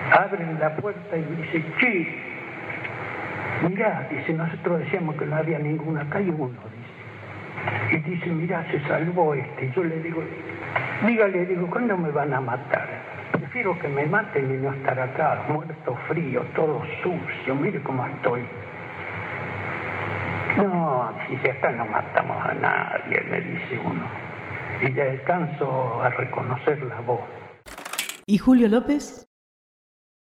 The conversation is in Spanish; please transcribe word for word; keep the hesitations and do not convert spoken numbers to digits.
abren la puerta y dice, sí, mirá, dice, nosotros decíamos que no había ninguna, acá hay uno, dice. Y dice, mirá, se salvó este. Y yo le digo, dígale, digo, ¿cuándo me van a matar? Prefiero que me maten y no estar acá, muerto frío, todo sucio, mire cómo estoy. No, si acá no matamos a nadie, me dice uno. Y le alcanzo a reconocer la voz. ¿Y Julio López?